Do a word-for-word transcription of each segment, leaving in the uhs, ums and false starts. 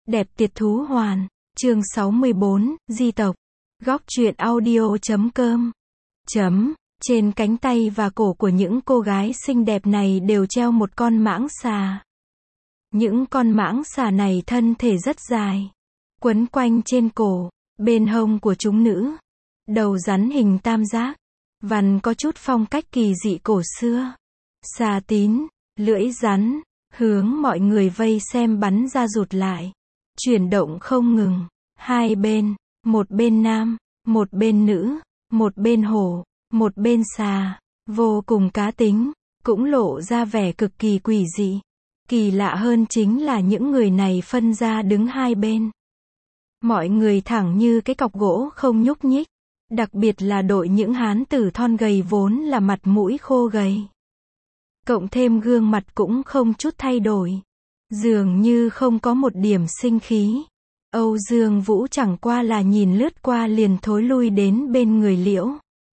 Đẹp tuyệt thú hoàn. Chương sáu mươi bốn, di tộc. Góc truyện audio chấm com. Chấm. Trên cánh tay và cổ của những cô gái xinh đẹp này đều treo một con mãng xà. Những con mãng xà này thân thể rất dài, quấn quanh trên cổ, bên hông của chúng nữ. Đầu rắn hình tam giác, vằn có chút phong cách kỳ dị cổ xưa. Xà tín, lưỡi rắn, hướng mọi người vây xem bắn ra rụt lại. Chuyển động không ngừng, hai bên, một bên nam, một bên nữ, một bên hổ, một bên xà, vô cùng cá tính, cũng lộ ra vẻ cực kỳ quỷ dị. Kỳ lạ hơn chính là những người này phân ra đứng hai bên. Mọi người thẳng như cái cọc gỗ không nhúc nhích, đặc biệt là đội những hán tử thon gầy vốn là mặt mũi khô gầy. Cộng thêm gương mặt cũng không chút thay đổi, dường như không có một điểm sinh khí. Âu Dương Vũ chẳng qua là nhìn lướt qua liền thối lui đến bên người Liễu.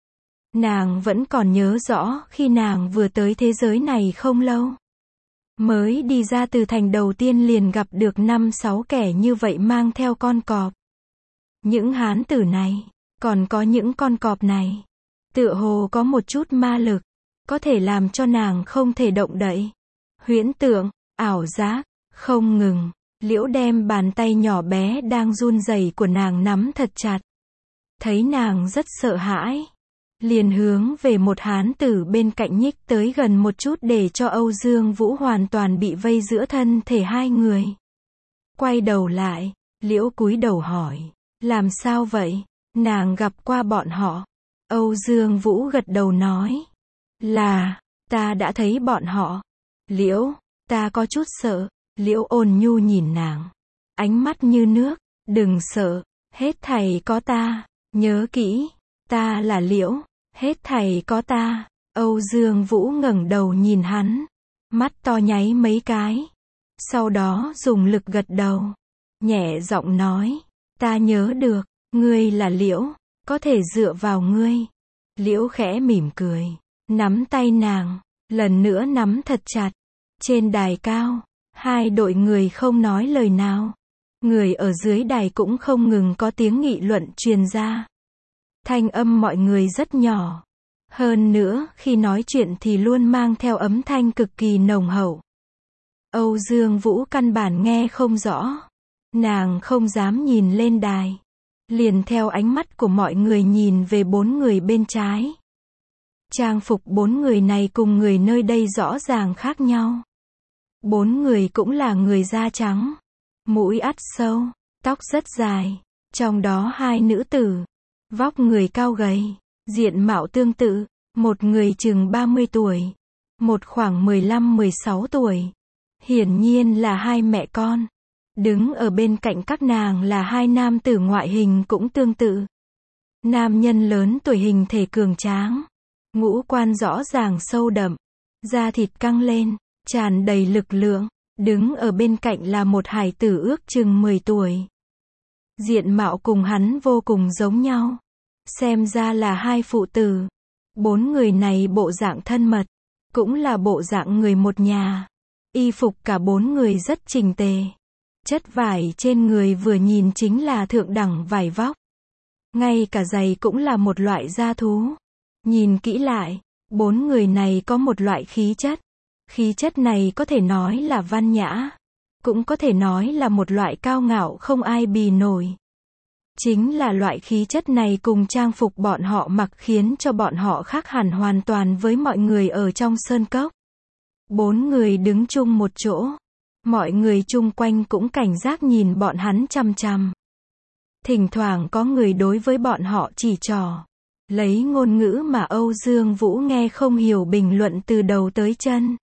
Nàng vẫn còn nhớ rõ khi nàng vừa tới thế giới này không lâu. Mới đi ra từ thành đầu tiên liền gặp được năm sáu kẻ như vậy mang theo con cọp. Những hán tử này, còn có những con cọp này, tựa hồ có một chút ma lực, có thể làm cho nàng không thể động đậy. Huyễn tượng, ảo giác, không ngừng. Liễu đem bàn tay nhỏ bé đang run rẩy của nàng nắm thật chặt. Thấy nàng rất sợ hãi, liền hướng về một hán tử bên cạnh nhích tới gần một chút để cho Âu Dương Vũ hoàn toàn bị vây giữa thân thể hai người. Quay đầu lại, Liễu cúi đầu hỏi, làm sao vậy? Nàng gặp qua bọn họ. Âu Dương Vũ gật đầu nói, là, ta đã thấy bọn họ. Liễu, ta có chút sợ. Liễu ôn nhu nhìn nàng, ánh mắt như nước, đừng sợ, hết thảy có ta, nhớ kỹ, ta là Liễu, hết thảy có ta. Âu Dương Vũ ngẩng đầu nhìn hắn, mắt to nháy mấy cái, sau đó dùng lực gật đầu, nhẹ giọng nói, ta nhớ được, ngươi là Liễu, có thể dựa vào ngươi. Liễu khẽ mỉm cười, nắm tay nàng, lần nữa nắm thật chặt. Trên đài cao, hai đội người không nói lời nào. Người ở dưới đài cũng không ngừng có tiếng nghị luận truyền ra. Thanh âm mọi người rất nhỏ. Hơn nữa, khi nói chuyện thì luôn mang theo âm thanh cực kỳ nồng hậu. Âu Dương Vũ căn bản nghe không rõ. Nàng không dám nhìn lên đài. Liền theo ánh mắt của mọi người nhìn về bốn người bên trái. Trang phục bốn người này cùng người nơi đây rõ ràng khác nhau. Bốn người cũng là người da trắng, mũi ắt sâu, tóc rất dài, trong đó hai nữ tử, vóc người cao gầy, diện mạo tương tự, một người chừng ba mươi tuổi, một khoảng mười lăm mười sáu tuổi. Hiển nhiên là hai mẹ con. Đứng ở bên cạnh các nàng là hai nam tử ngoại hình cũng tương tự. Nam nhân lớn tuổi hình thể cường tráng, ngũ quan rõ ràng sâu đậm, da thịt căng lên, tràn đầy lực lượng. Đứng ở bên cạnh là một hải tử ước chừng mười tuổi. Diện mạo cùng hắn vô cùng giống nhau. Xem ra là hai phụ tử. Bốn người này bộ dạng thân mật, cũng là bộ dạng người một nhà. Y phục cả bốn người rất chỉnh tề. Chất vải trên người vừa nhìn chính là thượng đẳng vải vóc. Ngay cả giày cũng là một loại da thú. Nhìn kỹ lại, bốn người này có một loại khí chất. Khí chất này có thể nói là văn nhã, cũng có thể nói là một loại cao ngạo không ai bì nổi. Chính là loại khí chất này cùng trang phục bọn họ mặc khiến cho bọn họ khác hẳn hoàn toàn với mọi người ở trong sơn cốc. Bốn người đứng chung một chỗ, mọi người chung quanh cũng cảnh giác nhìn bọn hắn chằm chằm. Thỉnh thoảng có người đối với bọn họ chỉ trỏ, lấy ngôn ngữ mà Âu Dương Vũ nghe không hiểu bình luận từ đầu tới chân.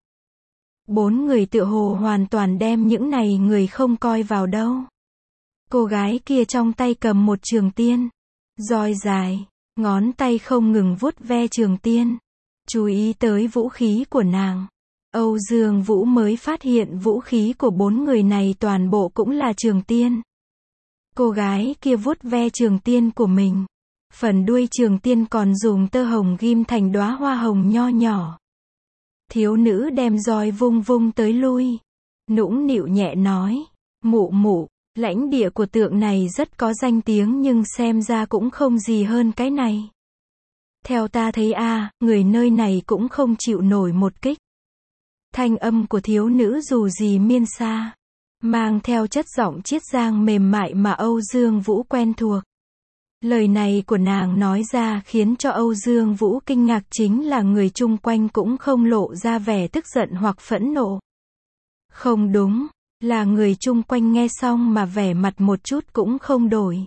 Bốn người tựa hồ hoàn toàn đem những này người không coi vào đâu. Cô gái kia trong tay cầm một trường tiên, roi dài, ngón tay không ngừng vuốt ve trường tiên. Chú ý tới vũ khí của nàng. Âu Dương Vũ mới phát hiện vũ khí của bốn người này toàn bộ cũng là trường tiên. Cô gái kia vuốt ve trường tiên của mình. Phần đuôi trường tiên còn dùng tơ hồng ghim thành đóa hoa hồng nho nhỏ. Thiếu nữ đem roi vung vung tới lui, nũng nịu nhẹ nói, mụ mụ, Lãnh địa của tượng này rất có danh tiếng nhưng xem ra cũng không gì hơn cái này. Theo ta thấy a, người nơi này cũng không chịu nổi một kích. Thanh âm của thiếu nữ dù gì miên xa, mang theo chất giọng chiết giang mềm mại mà Âu Dương Vũ quen thuộc. Lời này của nàng nói ra khiến cho Âu Dương Vũ kinh ngạc, chính là người chung quanh cũng không lộ ra vẻ tức giận hoặc phẫn nộ. Không đúng, là người chung quanh nghe xong mà vẻ mặt một chút cũng không đổi.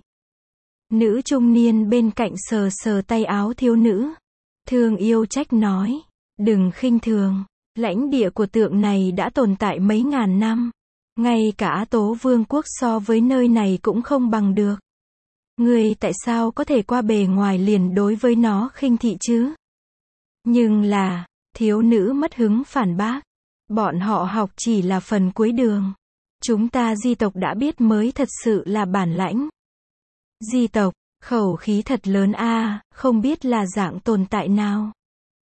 Nữ trung niên bên cạnh sờ sờ tay áo thiếu nữ, thương yêu trách nói, đừng khinh thường, lãnh địa của tượng này đã tồn tại mấy ngàn năm. Ngay cả Tố Vương quốc so với nơi này cũng không bằng được. Ngươi tại sao có thể qua bề ngoài liền đối với nó khinh thị chứ? Nhưng là, thiếu nữ mất hứng phản bác. Bọn họ học chỉ là phần cuối đường. Chúng ta di tộc đã biết mới thật sự là bản lãnh. Di tộc, khẩu khí thật lớn a, không biết là dạng tồn tại nào.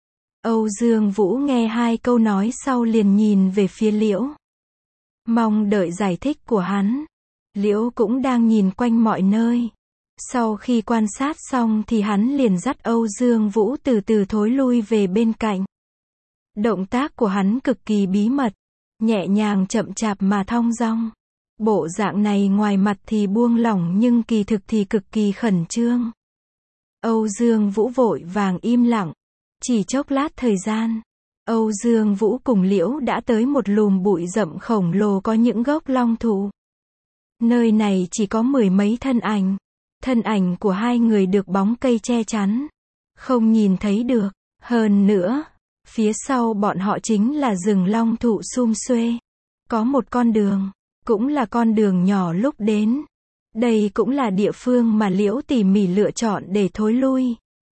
Âu Dương Vũ nghe hai câu nói sau liền nhìn về phía Liễu. Mong đợi giải thích của hắn. Liễu cũng đang nhìn quanh mọi nơi. Sau khi quan sát xong thì hắn liền dắt Âu Dương Vũ từ từ thối lui về bên cạnh. Động tác của hắn cực kỳ bí mật, nhẹ nhàng chậm chạp mà thong dong. Bộ dạng này ngoài mặt thì buông lỏng nhưng kỳ thực thì cực kỳ khẩn trương. Âu Dương Vũ vội vàng im lặng. Chỉ chốc lát thời gian, Âu Dương Vũ cùng Liễu đã tới một lùm bụi rậm khổng lồ có những gốc long thụ. Nơi này chỉ có mười mấy thân ảnh. Thân ảnh của hai người được bóng cây che chắn, không nhìn thấy được. Hơn nữa, phía sau bọn họ chính là rừng long thụ sum xuê. Có một con đường, cũng là con đường nhỏ lúc đến. Đây cũng là địa phương mà Liễu tỉ mỉ lựa chọn để thối lui.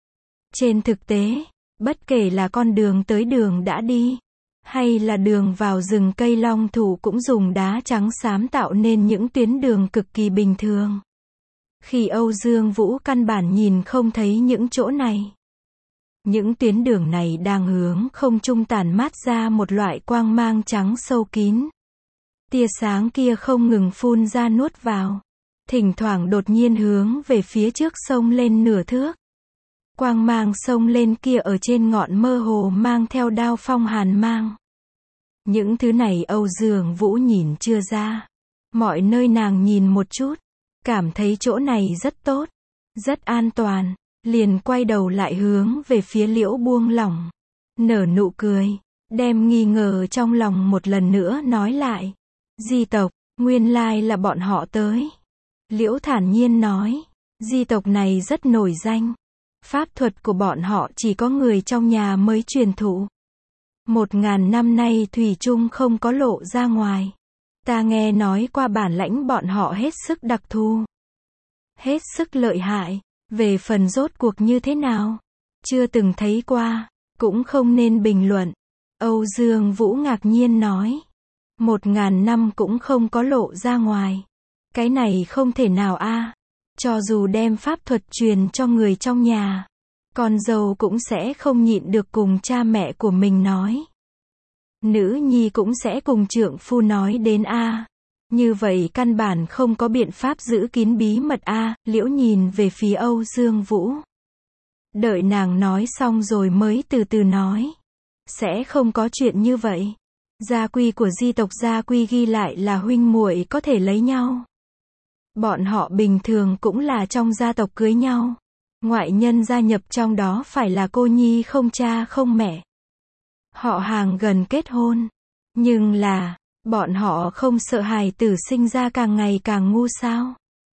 Trên thực tế, bất kể là con đường tới đường đã đi, hay là đường vào rừng cây long thụ cũng dùng đá trắng xám tạo nên những tuyến đường cực kỳ bình thường. Khi Âu Dương Vũ căn bản nhìn không thấy những chỗ này. Những tuyến đường này đang hướng không trung tản mát ra một loại quang mang trắng sâu kín. Tia sáng kia không ngừng phun ra nuốt vào. Thỉnh thoảng đột nhiên hướng về phía trước xông lên nửa thước. Quang mang xông lên kia ở trên ngọn mơ hồ mang theo đao phong hàn mang. Những thứ này Âu Dương Vũ nhìn chưa ra. Mọi nơi nàng nhìn một chút, cảm thấy chỗ này rất tốt, rất an toàn, liền quay đầu lại hướng về phía Liễu buông lỏng, nở nụ cười, đem nghi ngờ trong lòng một lần nữa nói lại. Di tộc, nguyên lai là bọn họ tới. Liễu thản nhiên nói, di tộc này rất nổi danh. Pháp thuật của bọn họ chỉ có người trong nhà mới truyền thụ. Một ngàn năm nay thủy chung không có lộ ra ngoài. Ta nghe nói qua bản lãnh bọn họ hết sức đặc thù. Hết sức lợi hại. Về phần rốt cuộc như thế nào? Chưa từng thấy qua. Cũng không nên bình luận. Âu Dương Vũ ngạc nhiên nói. Một ngàn năm cũng không có lộ ra ngoài. Cái này không thể nào a. Cho dù đem pháp thuật truyền cho người trong nhà, con dâu cũng sẽ không nhịn được cùng cha mẹ của mình nói. Nữ nhi cũng sẽ cùng trượng phu nói đến a. Như vậy căn bản không có biện pháp giữ kín bí mật a. Liễu nhìn về phía Âu Dương Vũ. Đợi nàng nói xong rồi mới từ từ nói. Sẽ không có chuyện như vậy. Gia quy của di tộc gia quy ghi lại là huynh muội có thể lấy nhau. Bọn họ bình thường cũng là trong gia tộc cưới nhau. Ngoại nhân gia nhập trong đó phải là cô nhi không cha không mẹ. Họ hàng gần kết hôn. Nhưng là, bọn họ không sợ hài tử sinh ra càng ngày càng ngu sao?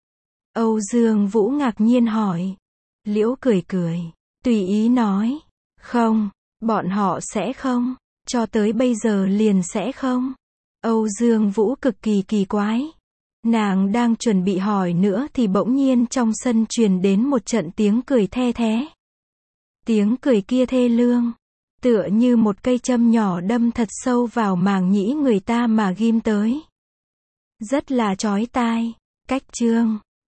Âu Dương Vũ ngạc nhiên hỏi. Liễu cười cười, tùy ý nói. Không, bọn họ sẽ không. Cho tới bây giờ liền sẽ không. Âu Dương Vũ cực kỳ kỳ quái. Nàng đang chuẩn bị hỏi nữa thì bỗng nhiên trong sân truyền đến một trận tiếng cười the thé. Tiếng cười kia thê lương, tựa như một cây châm nhỏ đâm thật sâu vào màng nhĩ người ta mà ghim tới. Rất là chói tai. Cách chương